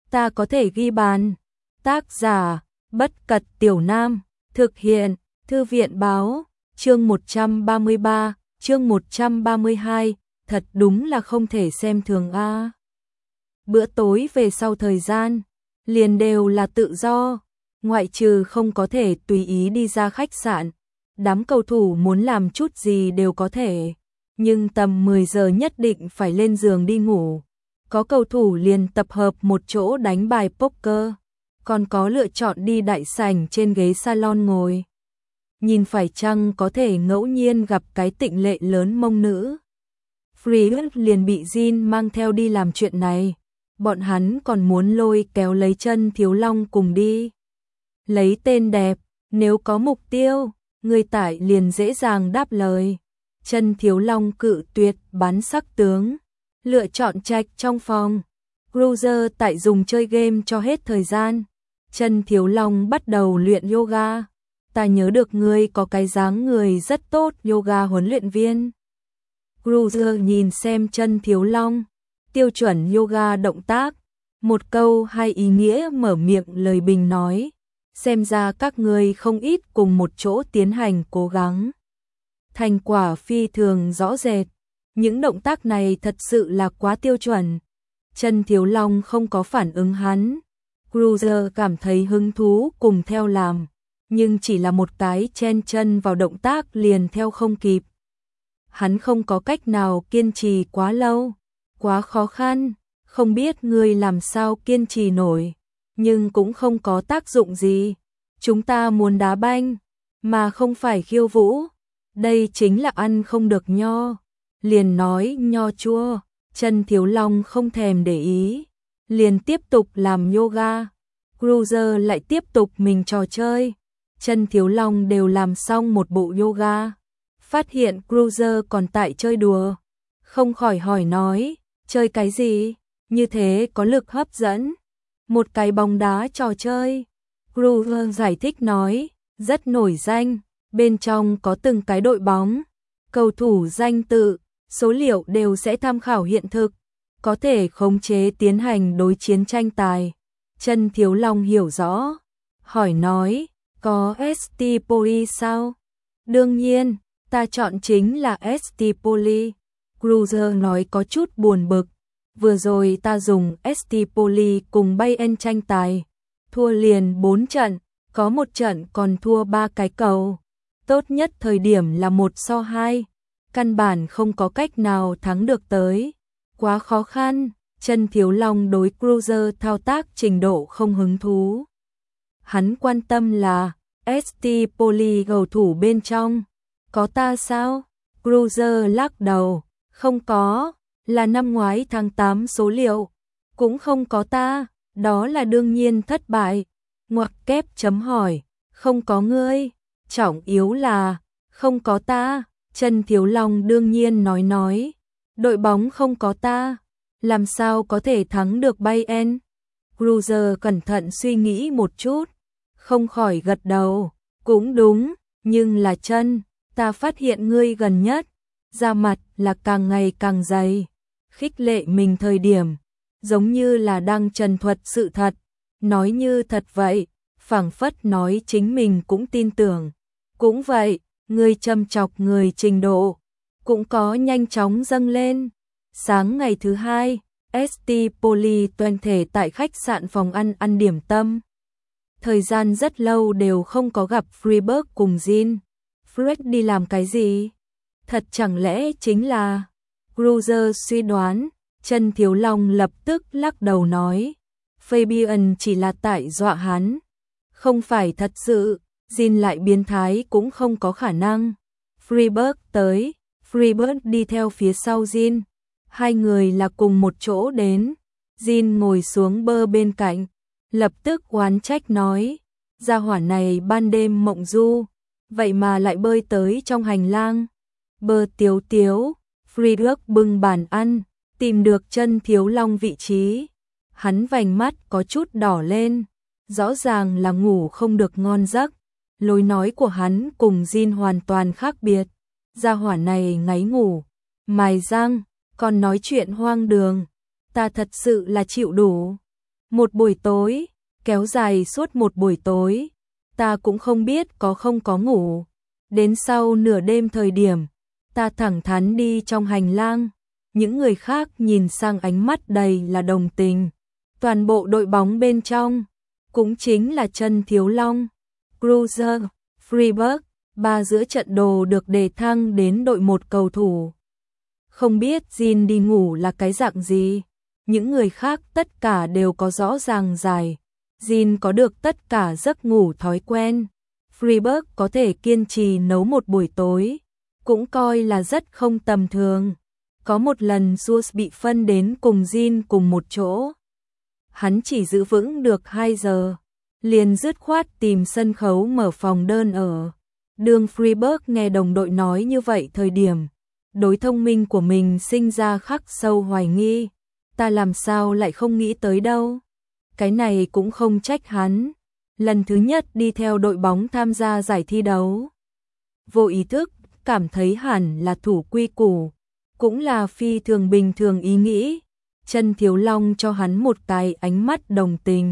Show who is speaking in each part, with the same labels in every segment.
Speaker 1: ta có thể ghi bàn. Tác giả, Bất Cật Tiểu Nam, thực hiện, Thư viện báo, chương 133, chương 132, thật đúng là không thể xem thường a. Bữa tối về sau thời gian, liền đều là tự do, ngoại trừ không có thể tùy ý đi ra khách sạn. Đám cầu thủ muốn làm chút gì đều có thể, nhưng tầm 10 giờ nhất định phải lên giường đi ngủ. Có cầu thủ liền tập hợp một chỗ đánh bài poker, còn có lựa chọn đi đại sảnh trên ghế salon ngồi. Nhìn phải chăng có thể ngẫu nhiên gặp cái tịnh lệ lớn mông nữ. Fritz liền bị Jin mang theo đi làm chuyện này. Bọn hắn còn muốn lôi kéo lấy Chân Thiếu Long cùng đi. Lấy tên đẹp, nếu có mục tiêu, người tải liền dễ dàng đáp lời. Chân Thiếu Long cự tuyệt bán sắc tướng, lựa chọn trạch trong phòng. Cruiser tại dùng chơi game cho hết thời gian. Chân Thiếu Long bắt đầu luyện yoga. Ta nhớ được ngươi có cái dáng người rất tốt, yoga huấn luyện viên. Cruiser nhìn xem Chân Thiếu Long, tiêu chuẩn yoga động tác, một câu hai ý nghĩa mở miệng lời bình nói, xem ra các ngươi không ít cùng một chỗ tiến hành cố gắng. Thành quả phi thường rõ rệt, những động tác này thật sự là quá tiêu chuẩn. Chân Thiếu Long không có phản ứng hắn, Cruiser cảm thấy hứng thú cùng theo làm, nhưng chỉ là một cái chen chân vào động tác liền theo không kịp. Hắn không có cách nào kiên trì quá lâu, quá khó khăn, không biết ngươi làm sao kiên trì nổi, nhưng cũng không có tác dụng gì. Chúng ta muốn đá banh, mà không phải khiêu vũ. Đây chính là ăn không được nho, liền nói nho chua. Chân Thiếu Long không thèm để ý, liền tiếp tục làm yoga. Cruiser lại tiếp tục mình trò chơi. Chân Thiếu Long đều làm xong một bộ yoga, phát hiện Cruiser còn tại chơi đùa, không khỏi hỏi nói, chơi cái gì, như thế có lực hấp dẫn. Một cái bóng đá trò chơi. Cruiser giải thích nói, rất nổi danh, bên trong có từng cái đội bóng, cầu thủ danh tự, số liệu đều sẽ tham khảo hiện thực, có thể khống chế tiến hành đối chiến tranh tài. Chân Thiếu Long hiểu rõ, hỏi nói, có ST Poli sao? Đương nhiên, ta chọn chính là ST Poli. Cruiser nói có chút buồn bực, vừa rồi ta dùng ST Poli cùng Bayern tranh tài, thua liền 4 trận, có một trận còn thua 3 cái cầu. Tốt nhất thời điểm là 1-2, căn bản không có cách nào thắng được tới. Quá khó khăn. Chân Thiếu Long đối Cruiser thao tác trình độ không hứng thú. Hắn quan tâm là ST Poli cầu thủ bên trong, có ta sao? Cruiser lắc đầu, không có, là năm ngoái tháng 8 số liệu, cũng không có ta, đó là đương nhiên thất bại. Ngoặc kép chấm hỏi, không có ngươi, trọng yếu là, không có ta. Chân Thiếu Long đương nhiên nói, đội bóng không có ta, làm sao có thể thắng được Bayern? Cruiser cẩn thận suy nghĩ một chút, không khỏi gật đầu, cũng đúng, nhưng là Chân, ta phát hiện ngươi gần nhất, da mặt là càng ngày càng dày, khích lệ mình thời điểm, giống như là đang trần thuật sự thật, nói như thật vậy, phảng phất nói chính mình cũng tin tưởng. Cũng vậy, ngươi châm chọc người trình độ, cũng có nhanh chóng dâng lên. Sáng ngày thứ hai, ST Poli toàn thể tại khách sạn phòng ăn điểm tâm. Thời gian rất lâu đều không có gặp Freiburg cùng Jin. Fred đi làm cái gì? Thật chẳng lẽ chính là... Cruiser suy đoán, Chân Thiếu Long lập tức lắc đầu nói. Fabian chỉ là tại dọa hắn. Không phải thật sự, Jin lại biến thái cũng không có khả năng. Freiburg tới, Freiburg đi theo phía sau Jin. Hai người là cùng một chỗ đến. Jin ngồi xuống bơ bên cạnh, lập tức oán trách nói, gia hỏa này ban đêm mộng du, vậy mà lại bơi tới trong hành lang. Bơ tiếu tiếu, Friedrich bưng bàn ăn, tìm được Chân Thiếu Long vị trí. Hắn vành mắt có chút đỏ lên, rõ ràng là ngủ không được ngon giấc. Lối nói của hắn cùng Jin hoàn toàn khác biệt. Gia hỏa này ngáy ngủ, mài răng, còn nói chuyện hoang đường, ta thật sự là chịu đủ. Một buổi tối, kéo dài suốt một buổi tối, ta cũng không biết có không có ngủ. Đến sau nửa đêm thời điểm, ta thẳng thắn đi trong hành lang, những người khác nhìn sang ánh mắt đầy là đồng tình. Toàn bộ đội bóng bên trong, cũng chính là Trần Thiếu Long, Cruiser, Freiburg, ba giữa trận đồ được đề thăng đến đội một cầu thủ. Không biết Jin đi ngủ là cái dạng gì, những người khác tất cả đều có rõ ràng dài. Jin có được tất cả giấc ngủ thói quen. Freiburg có thể kiên trì nấu một buổi tối, cũng coi là rất không tầm thường. Có một lần Jules bị phân đến cùng Jin cùng một chỗ. Hắn chỉ giữ vững được 2 giờ, liền dứt khoát tìm sân khấu mở phòng đơn ở. Đường Freiburg nghe đồng đội nói như vậy thời điểm, đối thông minh của mình sinh ra khắc sâu hoài nghi. Ta làm sao lại không nghĩ tới đâu. Cái này cũng không trách hắn. Lần thứ nhất đi theo đội bóng tham gia giải thi đấu. Vô ý thức, cảm thấy hẳn là thủ quy củ. Cũng là phi thường bình thường ý nghĩ. Trần Thiếu Long cho hắn một cái ánh mắt đồng tình.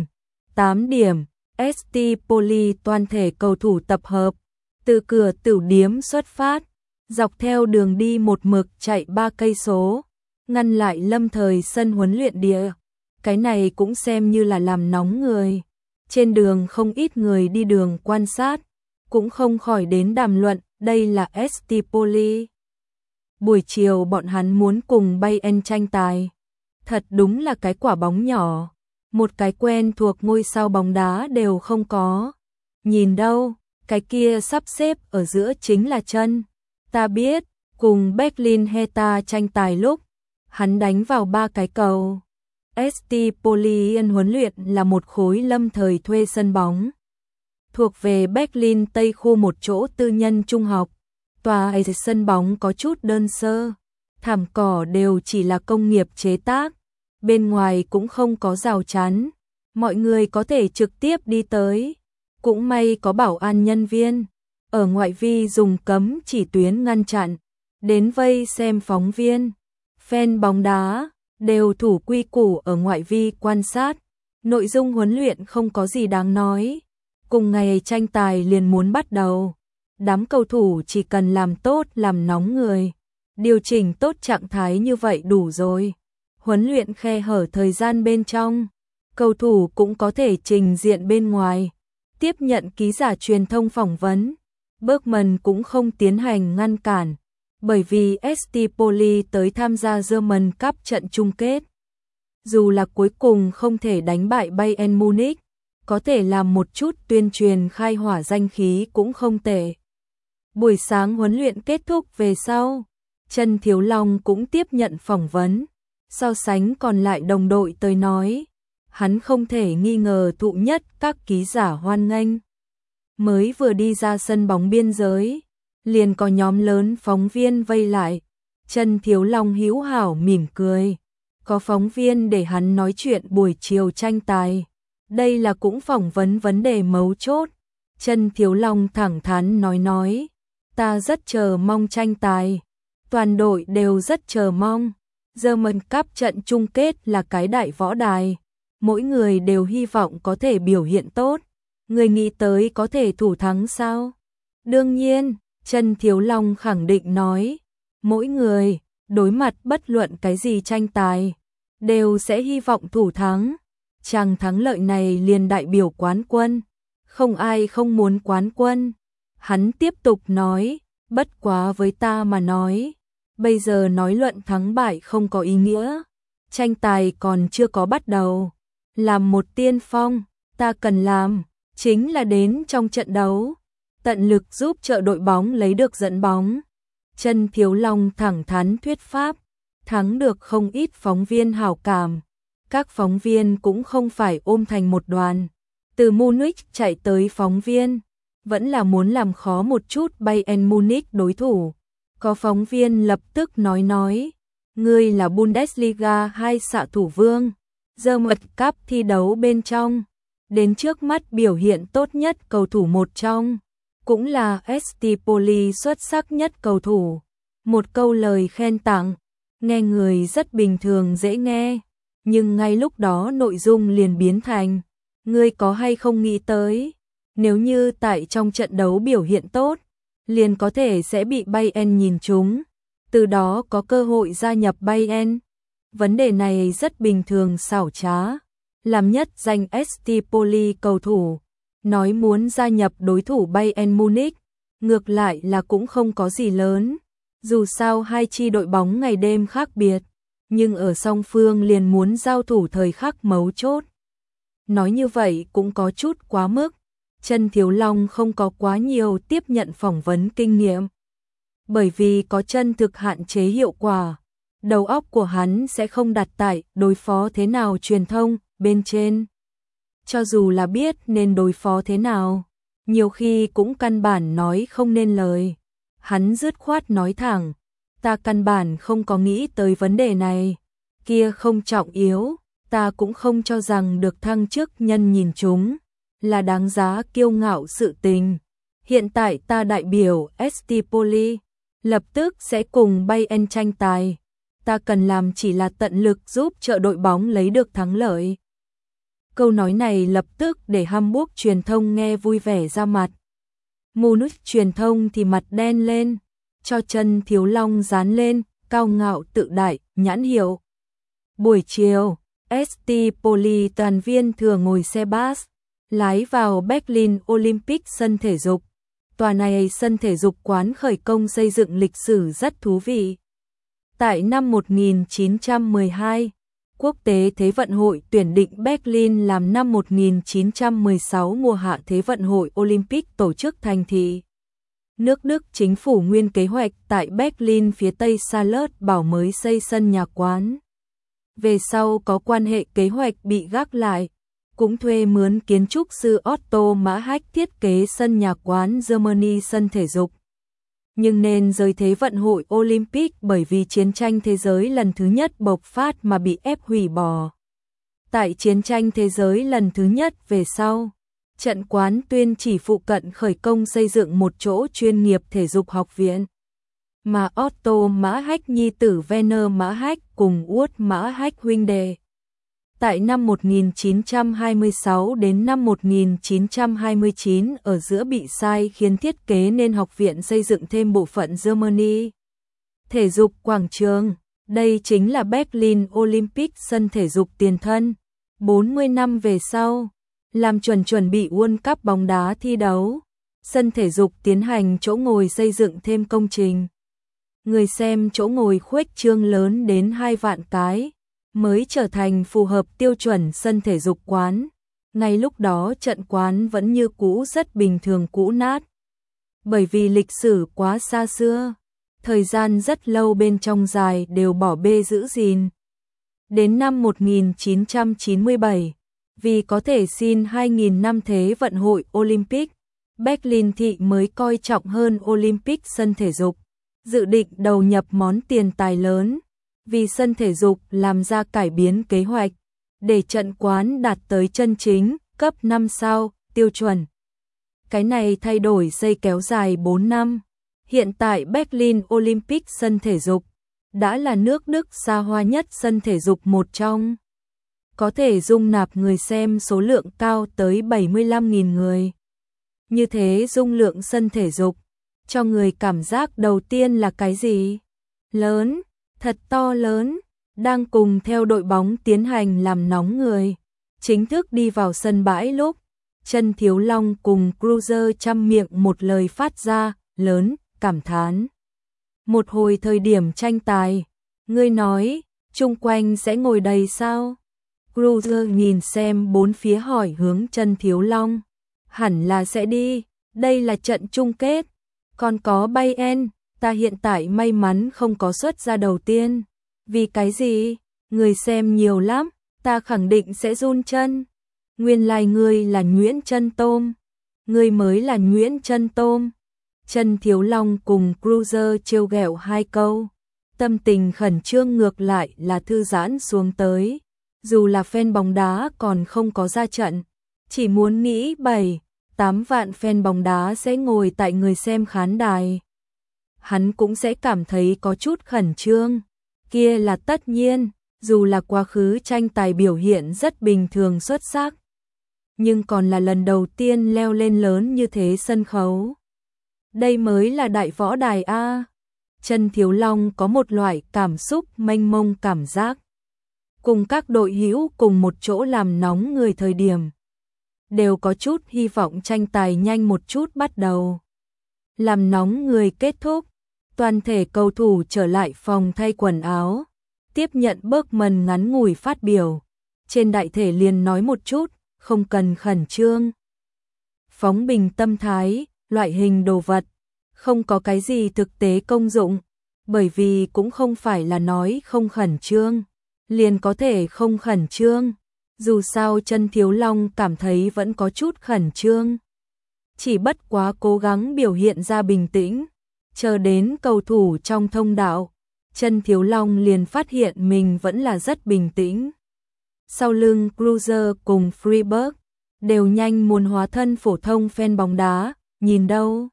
Speaker 1: 8 điểm, ST Poli toàn thể cầu thủ tập hợp. Từ cửa tửu điếm xuất phát, dọc theo đường đi một mực chạy 3 cây số, ngăn lại lâm thời sân huấn luyện địa. Cái này cũng xem như là làm nóng người. Trên đường không ít người đi đường quan sát, cũng không khỏi đến đàm luận, đây là ST Poli. Buổi chiều bọn hắn muốn cùng Bayern tranh tài. Thật đúng là cái quả bóng nhỏ, một cái quen thuộc ngôi sao bóng đá đều không có. Nhìn đâu, cái kia sắp xếp ở giữa chính là chân. Ta biết, cùng Berlin Hertha tranh tài lúc, hắn đánh vào 3 cái cầu. ST Poli huấn luyện là một khối lâm thời thuê sân bóng. Thuộc về Berlin Tây khu một chỗ tư nhân trung học. Tòa sân bóng có chút đơn sơ, thảm cỏ đều chỉ là công nghiệp chế tác. Bên ngoài cũng không có rào chắn, mọi người có thể trực tiếp đi tới. Cũng may có bảo an nhân viên, ở ngoại vi dùng cấm chỉ tuyến ngăn chặn, đến vây xem phóng viên, fan bóng đá, đều thủ quy củ ở ngoại vi quan sát. Nội dung huấn luyện không có gì đáng nói, cùng ngày tranh tài liền muốn bắt đầu. Đám cầu thủ chỉ cần làm tốt làm nóng người, điều chỉnh tốt trạng thái như vậy đủ rồi. Huấn luyện khe hở thời gian bên trong, cầu thủ cũng có thể trình diện bên ngoài, tiếp nhận ký giả truyền thông phỏng vấn. Bergman cũng không tiến hành ngăn cản, bởi vì ST Poli tới tham gia German Cup trận chung kết. Dù là cuối cùng không thể đánh bại Bayern Munich, có thể làm một chút tuyên truyền khai hỏa danh khí cũng không tệ. Buổi sáng huấn luyện kết thúc về sau, Trần Thiếu Long cũng tiếp nhận phỏng vấn. So sánh còn lại đồng đội tới nói, hắn không thể nghi ngờ thụ nhất các ký giả hoan nghênh. Mới vừa đi ra sân bóng biên giới, liền có nhóm lớn phóng viên vây lại. Trần Thiếu Long hữu hảo mỉm cười. Có phóng viên để hắn nói chuyện buổi chiều tranh tài. Đây là cũng phỏng vấn vấn đề mấu chốt. Trần Thiếu Long thẳng thắn nói, ta rất chờ mong tranh tài. Toàn đội đều rất chờ mong. German Cup trận chung kết là cái đại võ đài. Mỗi người đều hy vọng có thể biểu hiện tốt. Người nghĩ tới có thể thủ thắng sao? Đương nhiên, Trần Thiếu Long khẳng định nói. Mỗi người, đối mặt bất luận cái gì tranh tài, đều sẽ hy vọng thủ thắng. Chàng thắng lợi này liền đại biểu quán quân. Không ai không muốn quán quân. Hắn tiếp tục nói, bất quá với ta mà nói. Bây giờ nói luận thắng bại không có ý nghĩa. Tranh tài còn chưa có bắt đầu. Làm một tiên phong, ta cần làm, chính là đến trong trận đấu. Tận lực giúp trợ đội bóng lấy được dẫn bóng. Trần Thiếu Long thẳng thắn thuyết pháp. Thắng được không ít phóng viên hảo cảm. Các phóng viên cũng không phải ôm thành một đoàn. Từ Munich chạy tới phóng viên, vẫn là muốn làm khó một chút Bayern Munich đối thủ. Có phóng viên lập tức nói, ngươi là Bundesliga 2 xạ thủ vương, German Cup thi đấu bên trong, đến trước mắt biểu hiện tốt nhất cầu thủ một trong, cũng là ST Poli xuất sắc nhất cầu thủ. Một câu lời khen tặng, nghe người rất bình thường dễ nghe, Nhưng ngay lúc đó nội dung liền biến thành, ngươi có hay không nghĩ tới, nếu như tại trong trận đấu biểu hiện tốt, liền có thể sẽ bị Bayern nhìn trúng, từ đó có cơ hội gia nhập Bayern. Vấn đề này rất bình thường xảo trá, làm nhất danh ST Poli cầu thủ, nói muốn gia nhập đối thủ Bayern Munich, ngược lại là cũng không có gì lớn, dù sao hai chi đội bóng ngày đêm khác biệt, nhưng ở song phương liền muốn giao thủ thời khắc mấu chốt. Nói như vậy cũng có chút quá mức, Chân Thiếu Long không có quá nhiều tiếp nhận phỏng vấn kinh nghiệm. Bởi vì có chân thực hạn chế hiệu quả, đầu óc của hắn sẽ không đặt tại đối phó thế nào truyền thông bên trên. Cho dù là biết nên đối phó thế nào, nhiều khi cũng căn bản nói không nên lời. Hắn dứt khoát nói thẳng, ta căn bản không có nghĩ tới vấn đề này, kia không trọng yếu, ta cũng không cho rằng được thăng chức nhân nhìn chúng là đáng giá kiêu ngạo sự tình. Hiện tại ta đại biểu ST Poli, lập tức sẽ cùng Bayern tranh tài. Ta cần làm chỉ là tận lực giúp trợ đội bóng lấy được thắng lợi. Câu nói này lập tức để Hamburg truyền thông nghe vui vẻ ra mặt. Munich truyền thông thì mặt đen lên, cho Chân Thiếu Long dán lên, cao ngạo tự đại, nhãn hiệu. Buổi chiều, ST Poli toàn viên thừa ngồi xe bus, lái vào Berlin Olympic sân thể dục. Tòa này sân thể dục quán khởi công xây dựng lịch sử rất thú vị. Tại năm 1912, Quốc tế Thế vận hội tuyển định Berlin làm năm 1916 mùa hạ Thế vận hội Olympic tổ chức thành thị. Nước Đức chính phủ nguyên kế hoạch tại Berlin phía tây Charlotte bảo mới xây sân nhà quán. Về sau có quan hệ kế hoạch bị gác lại, cũng thuê mướn kiến trúc sư Otto Mach thiết kế sân nhà quán Germany sân thể dục. Nhưng nên rời Thế vận hội Olympic bởi vì chiến tranh thế giới lần thứ nhất bộc phát mà bị ép hủy bỏ. Tại chiến tranh thế giới lần thứ nhất về sau, trận quán tuyên chỉ phụ cận khởi công xây dựng một chỗ chuyên nghiệp thể dục học viện. Mà Otto Mach nhi tử Werner Mach cùng Út Mach huynh đệ. Tại năm 1926 đến năm 1929 ở giữa bị sai khiến thiết kế nên học viện xây dựng thêm bộ phận Germany. Thể dục quảng trường, đây chính là Berlin Olympic sân thể dục tiền thân. 40 năm về sau, làm chuẩn bị World Cup bóng đá thi đấu, sân thể dục tiến hành chỗ ngồi xây dựng thêm công trình. Người xem chỗ ngồi khuếch trương lớn đến 2 vạn cái, mới trở thành phù hợp tiêu chuẩn sân thể dục quán. Ngay lúc đó trận quán vẫn như cũ rất bình thường cũ nát. Bởi vì lịch sử quá xa xưa, thời gian rất lâu bên trong dài đều bỏ bê giữ gìn. Đến năm 1997, vì có thể xin 2.000 năm Thế vận hội Olympic, Berlin thị mới coi trọng hơn Olympic sân thể dục, dự định đầu nhập món tiền tài lớn. Vì sân thể dục làm ra cải biến kế hoạch, để trận quán đạt tới chân chính, cấp 5 sao, tiêu chuẩn. Cái này thay đổi xây kéo dài 4 năm. Hiện tại Berlin Olympic sân thể dục đã là nước Đức xa hoa nhất sân thể dục một trong. Có thể dung nạp người xem số lượng cao tới 75.000 người. Như thế dung lượng sân thể dục, cho người cảm giác đầu tiên là cái gì? Lớn. Thật to lớn, đang cùng theo đội bóng tiến hành làm nóng người. Chính thức đi vào sân bãi lúc, Chân Thiếu Long cùng Cruiser chăm miệng một lời phát ra, lớn, cảm thán. Một hồi thời điểm tranh tài, ngươi nói, chung quanh sẽ ngồi đầy sao? Cruiser nhìn xem bốn phía hỏi hướng Chân Thiếu Long. Hẳn là sẽ đi, đây là trận chung kết, còn có Bayern. Ta hiện tại may mắn không có xuất ra đầu tiên. Vì cái gì? Người xem nhiều lắm, ta khẳng định sẽ run chân. Nguyên lai ngươi là Nguyễn Chân Tôm. Ngươi mới là Nguyễn Chân Tôm. Chân Thiếu Long cùng Cruiser trêu ghẹo 2 câu. Tâm tình khẩn trương ngược lại là thư giãn xuống tới. Dù là fan bóng đá còn không có ra trận, chỉ muốn nghĩ 7-8 vạn fan bóng đá sẽ ngồi tại người xem khán đài. Hắn cũng sẽ cảm thấy có chút khẩn trương, kia là tất nhiên, dù là quá khứ tranh tài biểu hiện rất bình thường xuất sắc, nhưng còn là lần đầu tiên leo lên lớn như thế sân khấu. Đây mới là đại võ đài a. Trần Thiếu Long có một loại cảm xúc mênh mông cảm giác. Cùng các đội hữu cùng một chỗ làm nóng người thời điểm, đều có chút hy vọng tranh tài nhanh một chút bắt đầu. Làm nóng người kết thúc, toàn thể cầu thủ trở lại phòng thay quần áo, tiếp nhận Bergman ngắn ngủi phát biểu. Trên đại thể liền nói một chút, không cần khẩn trương. Phóng bình tâm thái, loại hình đồ vật, không có cái gì thực tế công dụng, bởi vì cũng không phải là nói không khẩn trương, liền có thể không khẩn trương. Dù sao Trần Thiếu Long cảm thấy vẫn có chút khẩn trương. Chỉ bất quá cố gắng biểu hiện ra bình tĩnh, chờ đến cầu thủ trong thông đạo, Trần Thiếu Long liền phát hiện mình vẫn là rất bình tĩnh. Sau lưng Cruiser cùng Freiburg đều nhanh muốn hóa thân phổ thông fan bóng đá, nhìn đâu.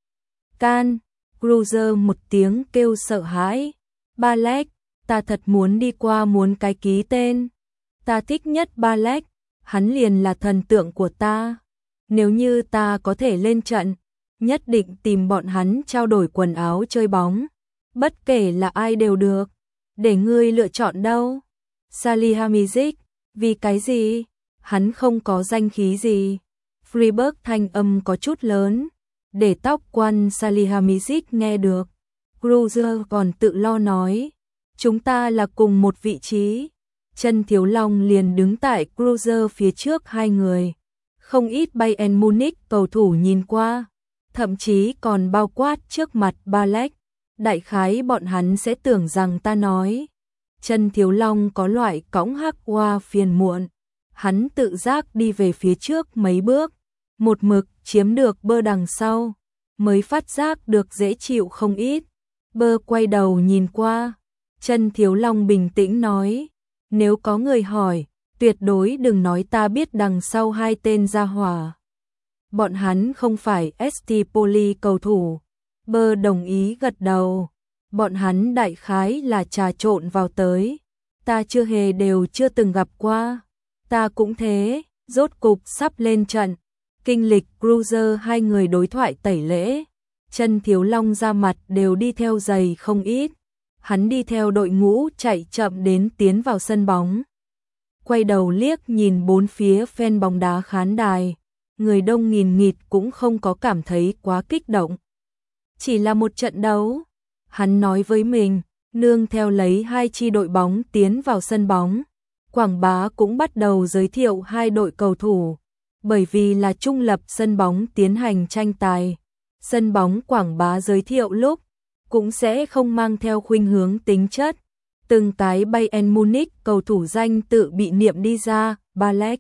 Speaker 1: Can, Cruiser một tiếng kêu sợ hãi. Balek, ta thật muốn đi qua muốn cái ký tên. Ta thích nhất Balek, hắn liền là thần tượng của ta. Nếu như ta có thể lên trận, nhất định tìm bọn hắn trao đổi quần áo chơi bóng. Bất kể là ai đều được. Để ngươi lựa chọn đâu. Salihamidzic, vì cái gì? Hắn không có danh khí gì. Freiburg thanh âm có chút lớn, để tóc quan Salihamidzic nghe được. Cruiser còn tự lo nói, chúng ta là cùng một vị trí. Trần Thiếu Long liền đứng tại Cruiser phía trước hai người. Không ít Bayern Munich cầu thủ nhìn qua, thậm chí còn bao quát trước mặt Balek. Đại khái bọn hắn sẽ tưởng rằng ta nói. Trần Thiếu Long có loại cõng hắc hoa phiền muộn. Hắn tự giác đi về phía trước mấy bước, một mực chiếm được Bơ đằng sau, mới phát giác được dễ chịu không ít. Bơ quay đầu nhìn qua, Trần Thiếu Long bình tĩnh nói, nếu có người hỏi, tuyệt đối đừng nói ta biết đằng sau hai tên gia hỏa. Bọn hắn không phải ST Poli cầu thủ. Bơ đồng ý gật đầu, bọn hắn đại khái là trà trộn vào tới, ta chưa hề đều chưa từng gặp qua. Ta cũng thế, rốt cục sắp lên trận. Kinh lịch Cruiser hai người đối thoại tẩy lễ. Trần Thiếu Long ra mặt đều đi theo giày không ít. Hắn đi theo đội ngũ chạy chậm đến tiến vào sân bóng. Quay đầu liếc nhìn bốn phía fan bóng đá khán đài. Người đông nghìn nghịt cũng không có cảm thấy quá kích động. Chỉ là một trận đấu. Hắn nói với mình, nương theo lấy hai chi đội bóng tiến vào sân bóng. Quảng bá cũng bắt đầu giới thiệu hai đội cầu thủ, bởi vì là trung lập sân bóng tiến hành tranh tài. Sân bóng quảng bá giới thiệu lúc, cũng sẽ không mang theo khuynh hướng tính chất. Từng cái Bayern Munich cầu thủ danh tự bị niệm đi ra, Balek,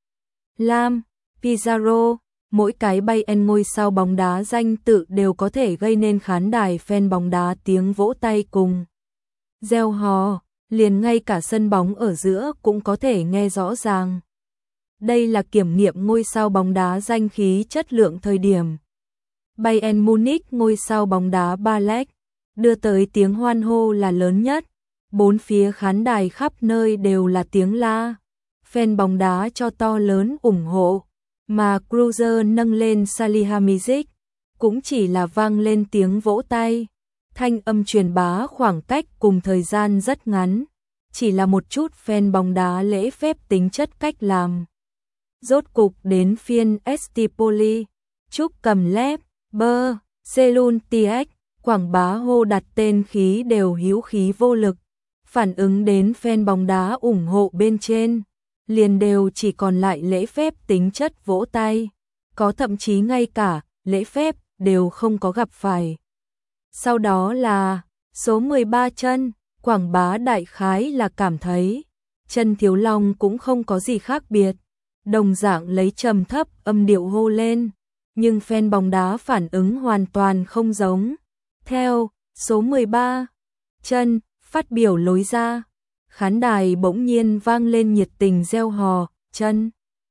Speaker 1: Lam, Pizarro, mỗi cái Bayern ngôi sao bóng đá danh tự đều có thể gây nên khán đài fan bóng đá tiếng vỗ tay cùng reo hò. Liền ngay cả sân bóng ở giữa cũng có thể nghe rõ ràng. Đây là kiểm nghiệm ngôi sao bóng đá danh khí chất lượng thời điểm. Bayern Munich ngôi sao bóng đá Balek đưa tới tiếng hoan hô là lớn nhất. Bốn phía khán đài khắp nơi đều là tiếng la. Fan bóng đá cho to lớn ủng hộ. Mà Cruiser nâng lên Salihamidzic cũng chỉ là vang lên tiếng vỗ tay. Thanh âm truyền bá khoảng cách cùng thời gian rất ngắn, chỉ là một chút fan bóng đá lễ phép tính chất cách làm. Rốt cục đến phiên ST Poli, Trúc cầm lép, Bơ, Selun TX, quảng bá hô đặt tên khí đều hữu khí vô lực, phản ứng đến fan bóng đá ủng hộ bên trên, liền đều chỉ còn lại lễ phép tính chất vỗ tay, có thậm chí ngay cả lễ phép đều không có gặp phải. Sau đó là số 13 chân, quảng bá đại khái là cảm thấy Trần Thiếu Long cũng không có gì khác biệt, đồng dạng lấy trầm thấp âm điệu hô lên, nhưng fan bóng đá phản ứng hoàn toàn không giống. Theo số 13 chân phát biểu lối ra, khán đài bỗng nhiên vang lên nhiệt tình reo hò, chân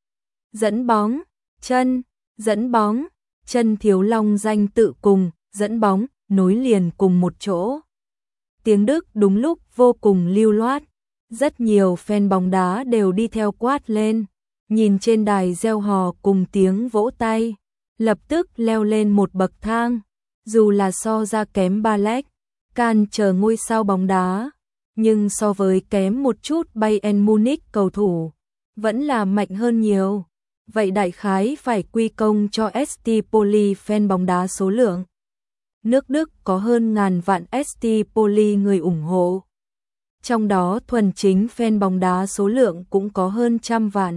Speaker 1: dẫn bóng, chân dẫn bóng, Trần Thiếu Long danh tự cùng dẫn bóng nối liền cùng một chỗ. Tiếng Đức đúng lúc vô cùng lưu loát, Rất nhiều fan bóng đá đều đi theo quát lên, nhìn trên đài reo hò cùng tiếng vỗ tay, lập tức leo lên một bậc thang, dù là so ra kém Balek, Can chờ ngôi sao bóng đá, nhưng so với kém một chút Bayern Munich cầu thủ, vẫn là mạnh hơn nhiều. Vậy đại khái phải quy công cho ST Poli fan bóng đá số lượng. Nước Đức có hơn ngàn vạn ST Poli người ủng hộ. Trong đó thuần chính fan bóng đá số lượng cũng có hơn trăm vạn.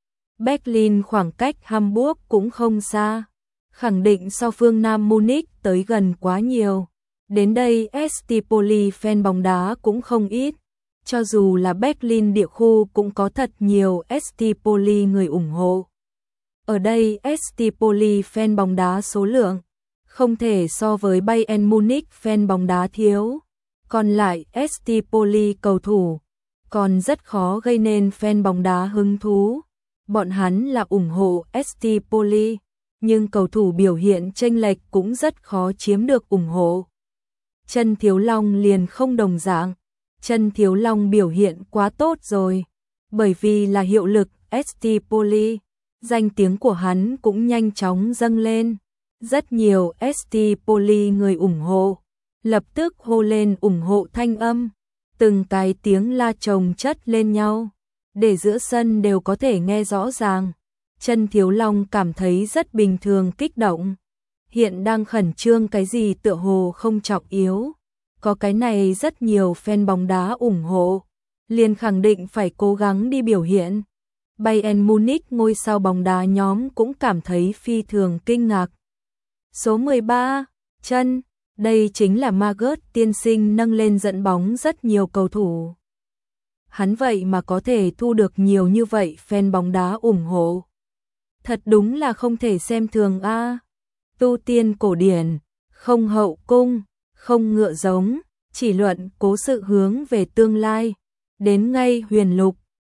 Speaker 1: Berlin khoảng cách Hamburg cũng không xa, khẳng định so phương Nam Munich tới gần quá nhiều. Đến đây ST Poli fan bóng đá cũng không ít, cho dù là Berlin địa khu cũng có thật nhiều ST Poli người ủng hộ. Ở đây ST Poli fan bóng đá số lượng không thể so với Bayern Munich fan bóng đá thiếu. Còn lại ST Poli cầu thủ còn rất khó gây nên fan bóng đá hứng thú. Bọn hắn là ủng hộ ST Poli, nhưng cầu thủ biểu hiện chênh lệch cũng rất khó chiếm được ủng hộ. Chân Thiếu Long liền không đồng dạng. Chân Thiếu Long biểu hiện quá tốt rồi, bởi vì là hiệu lực ST Poli, danh tiếng của hắn cũng nhanh chóng dâng lên. Rất nhiều ST Poli người ủng hộ, lập tức hô lên ủng hộ thanh âm, từng cái tiếng la chồng chất lên nhau, để giữa sân đều có thể nghe rõ ràng. Chân Thiếu Long cảm thấy rất bình thường kích động, hiện đang khẩn trương cái gì tựa hồ không trọng yếu. Có cái này rất nhiều fan bóng đá ủng hộ, liền khẳng định phải cố gắng đi biểu hiện. Bayern Munich ngôi sao bóng đá nhóm cũng cảm thấy phi thường kinh ngạc. Số 13, Chân, đây chính là Margot tiên sinh nâng lên dẫn bóng rất nhiều cầu thủ. Hắn vậy mà có thể thu được nhiều như vậy fan bóng đá ủng hộ. Thật đúng là không thể xem thường a. Tu tiên cổ điển, không hậu cung, không ngựa giống, chỉ luận cố sự hướng về tương lai. Đến ngay huyền lục,